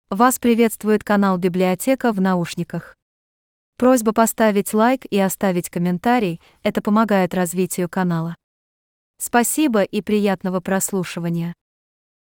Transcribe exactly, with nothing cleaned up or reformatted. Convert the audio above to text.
Вас приветствует канал «Библиотека в наушниках». Просьба поставить лайк и оставить комментарий, это помогает развитию канала. Спасибо и приятного прослушивания.